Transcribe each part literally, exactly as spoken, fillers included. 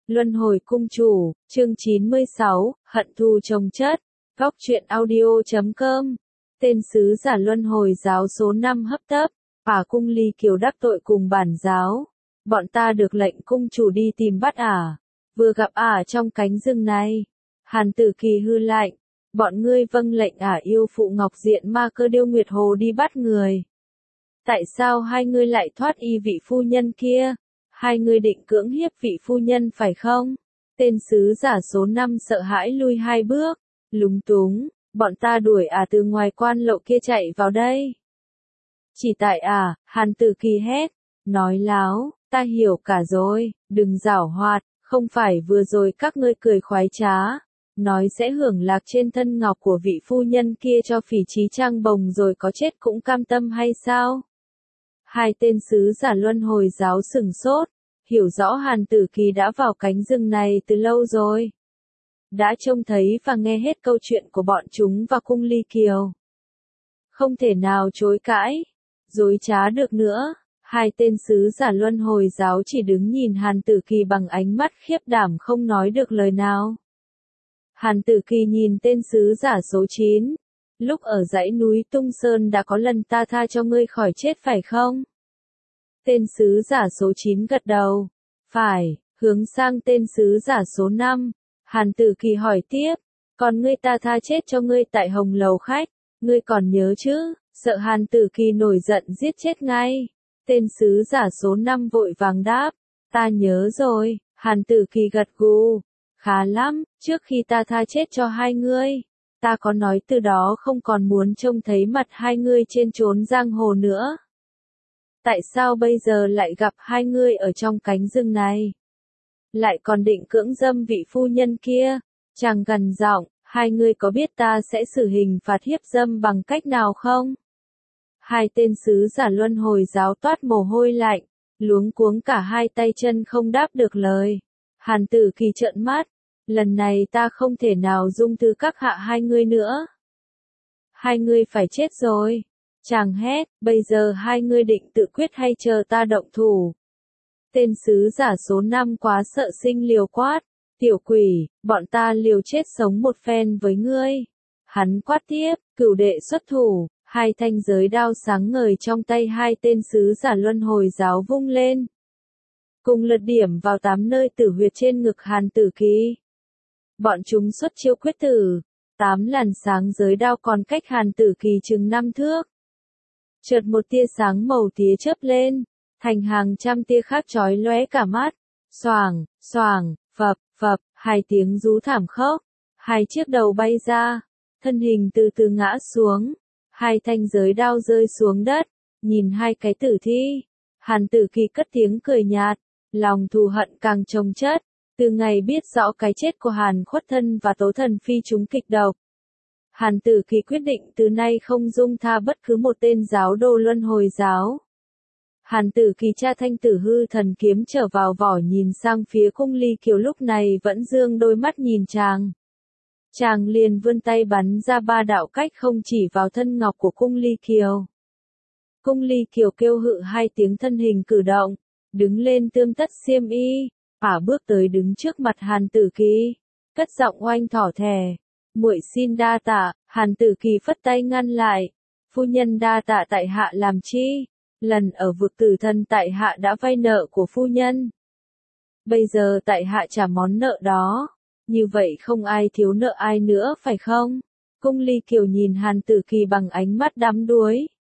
Luân hồi cung chủ, chương chín mươi sáu, hận thù chồng chất, góc truyện audio chấm com. Tên sứ giả luân hồi giáo số năm hấp tấp, ả cung ly kiều đắc tội cùng bản giáo. Bọn ta được lệnh cung chủ đi tìm bắt ả, vừa gặp ả trong cánh rừng này. Hàn Tử Kỳ hư lạnh, bọn ngươi vâng lệnh ả yêu phụ Ngọc Diện Ma Cơ Điêu Nguyệt Hồ đi bắt người. Tại sao hai ngươi lại thoát y vị phu nhân kia? Hai người định cưỡng hiếp vị phu nhân phải không? Tên sứ giả số năm sợ hãi lui hai bước, lúng túng, bọn ta đuổi à từ ngoài quan lộ kia chạy vào đây. Chỉ tại à, Hàn Tử Kỳ hét, nói láo, ta hiểu cả rồi, đừng giảo hoạt, không phải vừa rồi các ngươi cười khoái trá, nói sẽ hưởng lạc trên thân ngọc của vị phu nhân kia cho phỉ trí trang bồng rồi có chết cũng cam tâm hay sao? Hai tên sứ giả luân hồi giáo sửng sốt, hiểu rõ Hàn Tử Kỳ đã vào cánh rừng này từ lâu rồi. Đã trông thấy và nghe hết câu chuyện của bọn chúng và cung ly kiều. Không thể nào chối cãi, dối trá được nữa. Hai tên sứ giả luân hồi giáo chỉ đứng nhìn Hàn Tử Kỳ bằng ánh mắt khiếp đảm không nói được lời nào. Hàn Tử Kỳ nhìn tên sứ giả số chín. Lúc ở dãy núi Tung Sơn đã có lần ta tha cho ngươi khỏi chết phải không? Tên sứ giả số chín gật đầu. Phải, hướng sang tên sứ giả số năm. Hàn Tử Kỳ hỏi tiếp. Còn ngươi ta tha chết cho ngươi tại Hồng Lầu Khách. Ngươi còn nhớ chứ? Sợ Hàn Tử Kỳ nổi giận giết chết ngay. Tên sứ giả số năm vội vàng đáp. Ta nhớ rồi. Hàn Tử Kỳ gật gù. Khá lắm, trước khi ta tha chết cho hai ngươi. Ta có nói từ đó không còn muốn trông thấy mặt hai ngươi trên chốn giang hồ nữa. Tại sao bây giờ lại gặp hai ngươi ở trong cánh rừng này? Lại còn định cưỡng dâm vị phu nhân kia? Chàng gằn giọng, hai ngươi có biết ta sẽ xử hình phạt hiếp dâm bằng cách nào không? Hai tên sứ giả luân hồi giáo toát mồ hôi lạnh, luống cuống cả hai tay chân không đáp được lời. Hàn Tử Kỳ trợn mắt. Lần này ta không thể nào dung thứ các hạ hai ngươi nữa. Hai ngươi phải chết rồi. Chàng hét, bây giờ hai ngươi định tự quyết hay chờ ta động thủ. Tên sứ giả số năm quá sợ sinh liều quát. Tiểu quỷ, bọn ta liều chết sống một phen với ngươi. Hắn quát tiếp, cửu đệ xuất thủ, hai thanh giới đao sáng ngời trong tay hai tên sứ giả luân hồi giáo vung lên. Cùng lượt điểm vào tám nơi tử huyệt trên ngực Hàn Tử Kỳ. Bọn chúng xuất chiêu quyết tử, tám làn sáng giới đao còn cách Hàn Tử Kỳ chừng năm thước. Chợt một tia sáng màu tía chớp lên, thành hàng trăm tia khác chói lóe cả mắt. Xoàng, xoàng, phập, phập, hai tiếng rú thảm khốc, hai chiếc đầu bay ra, thân hình từ từ ngã xuống, hai thanh giới đao rơi xuống đất, nhìn hai cái tử thi. Hàn Tử Kỳ cất tiếng cười nhạt, lòng thù hận càng chồng chất. Từ ngày biết rõ cái chết của Hàn Khuất Thân và Tố Thần Phi chúng kịch độc, Hàn Tử Kỳ quyết định từ nay không dung tha bất cứ một tên giáo đồ luân hồi giáo. Hàn Tử Kỳ tra thanh tử hư thần kiếm trở vào vỏ nhìn sang phía cung ly kiều lúc này vẫn dương đôi mắt nhìn chàng. Chàng liền vươn tay bắn ra ba đạo cách không chỉ vào thân ngọc của cung ly kiều. Cung ly kiều kêu hự hai tiếng thân hình cử động, đứng lên tươm tất xiêm y. Ả bước tới đứng trước mặt Hàn Tử Kỳ, cất giọng oanh thỏ thẻ. Muội xin đa tạ. Hàn Tử Kỳ phất tay ngăn lại. Phu nhân đa tạ tại hạ làm chi? Lần ở vực tử thần tại hạ đã vay nợ của phu nhân. Bây giờ tại hạ trả món nợ đó. Như vậy không ai thiếu nợ ai nữa phải không? Cung ly kiều nhìn Hàn Tử Kỳ bằng ánh mắt đắm đuối.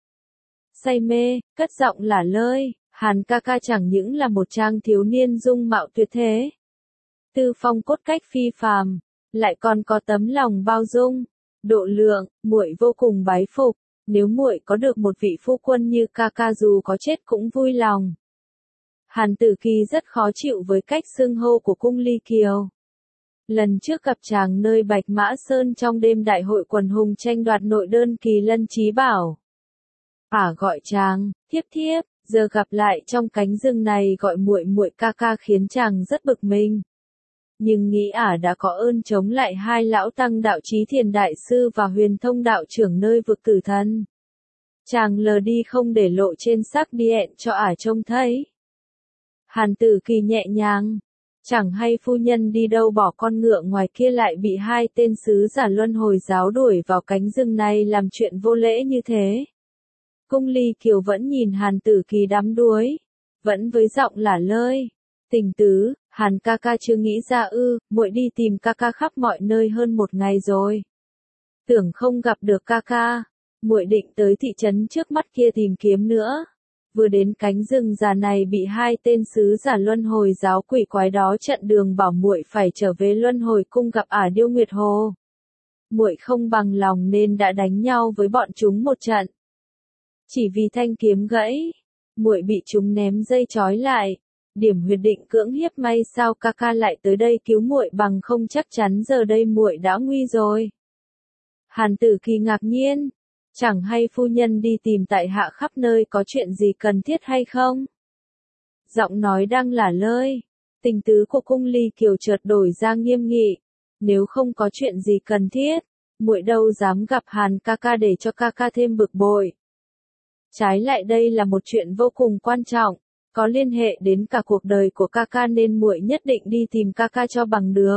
Say mê, cất giọng lả lơi. Hàn ca ca chẳng những là một trang thiếu niên dung mạo tuyệt thế, tư phong cốt cách phi phàm, lại còn có tấm lòng bao dung, độ lượng, muội vô cùng bái phục. Nếu muội có được một vị phu quân như ca ca dù có chết cũng vui lòng. Hàn Tử Kỳ rất khó chịu với cách xưng hô của cung ly kiều. Lần trước gặp chàng nơi Bạch Mã Sơn trong đêm đại hội quần hùng tranh đoạt nội đơn Kỳ Lân Chí Bảo, ả gọi chàng thiếp thiếp. Giờ gặp lại trong cánh rừng này gọi muội muội ca ca khiến chàng rất bực mình. Nhưng nghĩ ả đã có ơn chống lại hai lão tăng đạo Chí Thiền Đại Sư và Huyền Thông Đạo Trưởng nơi vực tử thần. Chàng lờ đi không để lộ trên sắc điẹn cho ả trông thấy. Hàn Tử Kỳ nhẹ nhàng, Chẳng hay phu nhân đi đâu bỏ con ngựa ngoài kia lại bị hai tên sứ giả luân hồi giáo đuổi vào cánh rừng này làm chuyện vô lễ như thế. Cung Ly Kiều vẫn nhìn Hàn Tử Kỳ đắm đuối, vẫn với giọng lả lơi. Tình tứ, Hàn ca ca chưa nghĩ ra ư, muội đi tìm ca ca khắp mọi nơi hơn một ngày rồi. Tưởng không gặp được ca ca, muội định tới thị trấn trước mắt kia tìm kiếm nữa. Vừa đến cánh rừng già này bị hai tên sứ giả luân hồi giáo quỷ quái đó chặn đường bảo muội phải trở về luân hồi cung gặp ả Điêu Nguyệt Hồ. Muội không bằng lòng nên đã đánh nhau với bọn chúng một trận. Chỉ vì thanh kiếm gãy, muội bị chúng ném dây trói lại. Điểm huyệt định cưỡng hiếp, may sao ca ca lại tới đây cứu muội, bằng không chắc chắn giờ đây muội đã nguy rồi. Hàn Tử Kỳ ngạc nhiên, chẳng hay phu nhân đi tìm tại hạ khắp nơi có chuyện gì cần thiết hay không? Giọng nói đang lả lơi, tình tứ của Cung Ly Kiều chợt đổi ra nghiêm nghị, nếu không có chuyện gì cần thiết, muội đâu dám gặp Hàn ca ca để cho ca ca thêm bực bội. Trái lại đây là một chuyện vô cùng quan trọng, có liên hệ đến cả cuộc đời của ca ca nên muội nhất định đi tìm ca ca cho bằng được.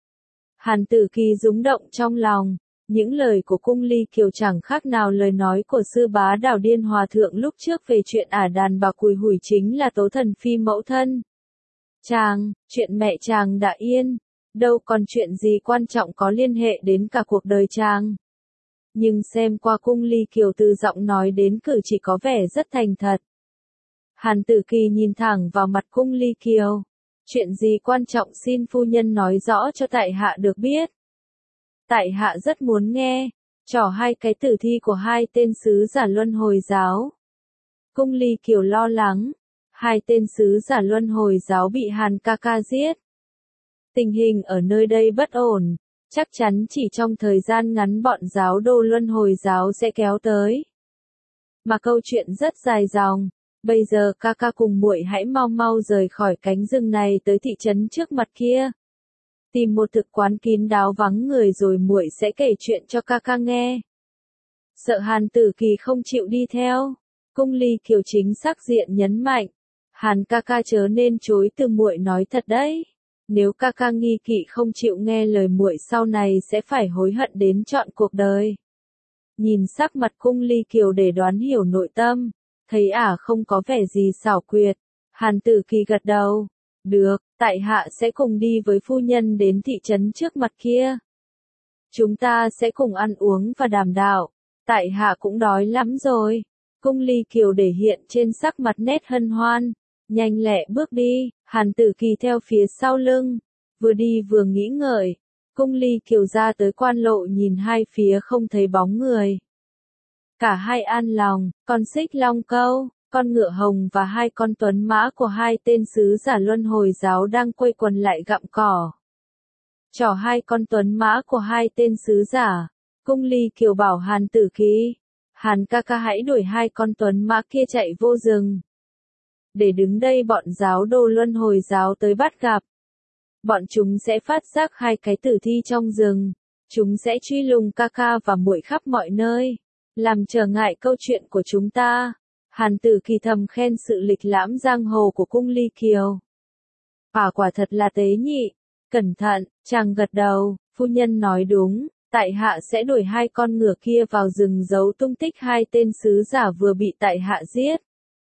Hàn Tử Kỳ rúng động trong lòng, những lời của Cung Ly Kiều chẳng khác nào lời nói của sư bá Đào Điên Hòa Thượng lúc trước về chuyện ả đàn bà cùi hủi chính là Tố Thần Phi mẫu thân. Chàng, chuyện mẹ chàng đã yên, đâu còn chuyện gì quan trọng có liên hệ đến cả cuộc đời chàng. Nhưng xem qua Cung Ly Kiều từ giọng nói đến cử chỉ có vẻ rất thành thật. Hàn Tử Kỳ nhìn thẳng vào mặt Cung Ly Kiều. Chuyện gì quan trọng xin phu nhân nói rõ cho tại hạ được biết. Tại hạ rất muốn nghe, trỏ hai cái tử thi của hai tên sứ giả luân hồi giáo. Cung Ly Kiều lo lắng, hai tên sứ giả luân hồi giáo bị Hàn ca ca giết. Tình hình ở nơi đây bất ổn, chắc chắn chỉ trong thời gian ngắn bọn giáo đô luân hồi giáo sẽ kéo tới. Mà câu chuyện rất dài dòng. Bây giờ ca ca cùng muội hãy mau mau rời khỏi cánh rừng này tới thị trấn trước mặt kia. Tìm một thực quán kín đáo vắng người rồi muội sẽ kể chuyện cho ca ca nghe. Sợ Hàn Tử Kỳ không chịu đi theo, Cung Ly Kiều chính xác diện nhấn mạnh. Hàn ca ca chớ nên chối từ, muội nói thật đấy. Nếu ca ca nghi kỵ không chịu nghe lời muội sau này sẽ phải hối hận đến trọn cuộc đời. Nhìn sắc mặt Cung Ly Kiều để đoán hiểu nội tâm. Thấy ả không có vẻ gì xảo quyệt, Hàn Tử Kỳ gật đầu. Được, tại hạ sẽ cùng đi với phu nhân đến thị trấn trước mặt kia. Chúng ta sẽ cùng ăn uống và đàm đạo. Tại hạ cũng đói lắm rồi. Cung Ly Kiều để hiện trên sắc mặt nét hân hoan. Nhanh lẹ bước đi, Hàn Tử Kỳ theo phía sau lưng. Vừa đi vừa nghĩ ngợi. Cung Ly Kiều ra tới quan lộ nhìn hai phía không thấy bóng người. Cả hai an lòng, con xích long câu, con ngựa hồng và hai con tuấn mã của hai tên sứ giả luân hồi giáo đang quây quần lại gặm cỏ. Trỏ hai con tuấn mã của hai tên sứ giả, Cung Ly Kiều bảo Hàn Tử Kỳ, Hàn ca ca hãy đuổi hai con tuấn mã kia chạy vô rừng. Để đứng đây bọn giáo đô luân hồi giáo tới bắt gặp. Bọn chúng sẽ phát giác hai cái tử thi trong rừng, chúng sẽ truy lùng ca ca và muội khắp mọi nơi. Làm trở ngại câu chuyện của chúng ta. Hàn Tử Kỳ thầm khen sự lịch lãm giang hồ của Cung Ly Kiều. À quả thật là tế nhị. Cẩn thận, chàng gật đầu, phu nhân nói đúng, tại hạ sẽ đuổi hai con ngựa kia vào rừng giấu tung tích hai tên sứ giả vừa bị tại hạ giết.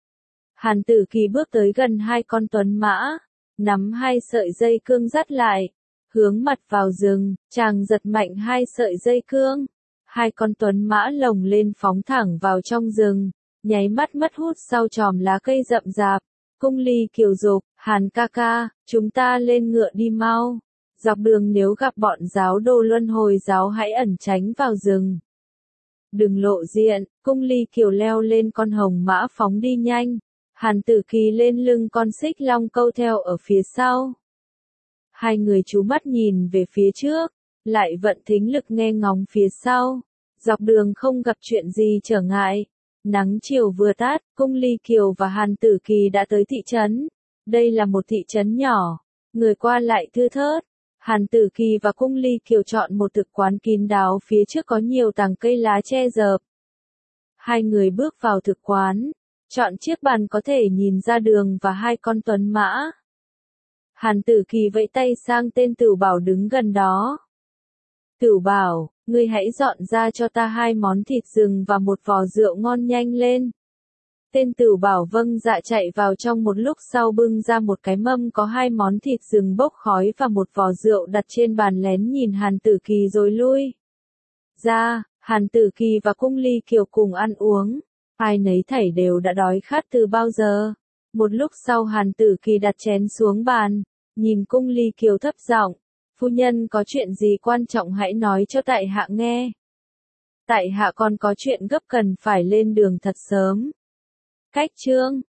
Hàn Tử Kỳ bước tới gần hai con tuấn mã, nắm hai sợi dây cương dắt lại, hướng mặt vào rừng, chàng giật mạnh hai sợi dây cương. Hai con tuấn mã lồng lên phóng thẳng vào trong rừng, nháy mắt mất hút sau chòm lá cây rậm rạp. Cung Ly Kiều dục, Hàn ca ca, chúng ta lên ngựa đi mau. Dọc đường nếu gặp bọn giáo đô luân hồi giáo hãy ẩn tránh vào rừng. Đừng lộ diện, Cung Ly Kiều leo lên con hồng mã phóng đi nhanh. Hàn Tử Kỳ lên lưng con xích long câu theo ở phía sau. Hai người chú mắt nhìn về phía trước. Lại vận thính lực nghe ngóng phía sau. Dọc đường không gặp chuyện gì trở ngại. Nắng chiều vừa tát, Cung Ly Kiều và Hàn Tử Kỳ đã tới thị trấn. Đây là một thị trấn nhỏ, người qua lại thưa thớt. Hàn Tử Kỳ và Cung Ly Kiều chọn một thực quán kín đáo phía trước có nhiều tàng cây lá che rợp. Hai người bước vào thực quán, chọn chiếc bàn có thể nhìn ra đường và hai con tuấn mã. Hàn Tử Kỳ vẫy tay sang tên Tửu Bảo đứng gần đó. Tửu Bảo, ngươi hãy dọn ra cho ta hai món thịt rừng và một vò rượu ngon nhanh lên. Tên Tửu Bảo vâng dạ chạy vào trong một lúc sau bưng ra một cái mâm có hai món thịt rừng bốc khói và một vò rượu đặt trên bàn lén nhìn Hàn Tử Kỳ rồi lui ra. Hàn Tử Kỳ và Cung Ly Kiều cùng ăn uống. Ai nấy thảy đều đã đói khát từ bao giờ. Một lúc sau Hàn Tử Kỳ đặt chén xuống bàn, nhìn Cung Ly Kiều thấp giọng, phu nhân có chuyện gì quan trọng hãy nói cho tại hạ nghe. Tại hạ còn có chuyện gấp cần phải lên đường thật sớm. Cách chương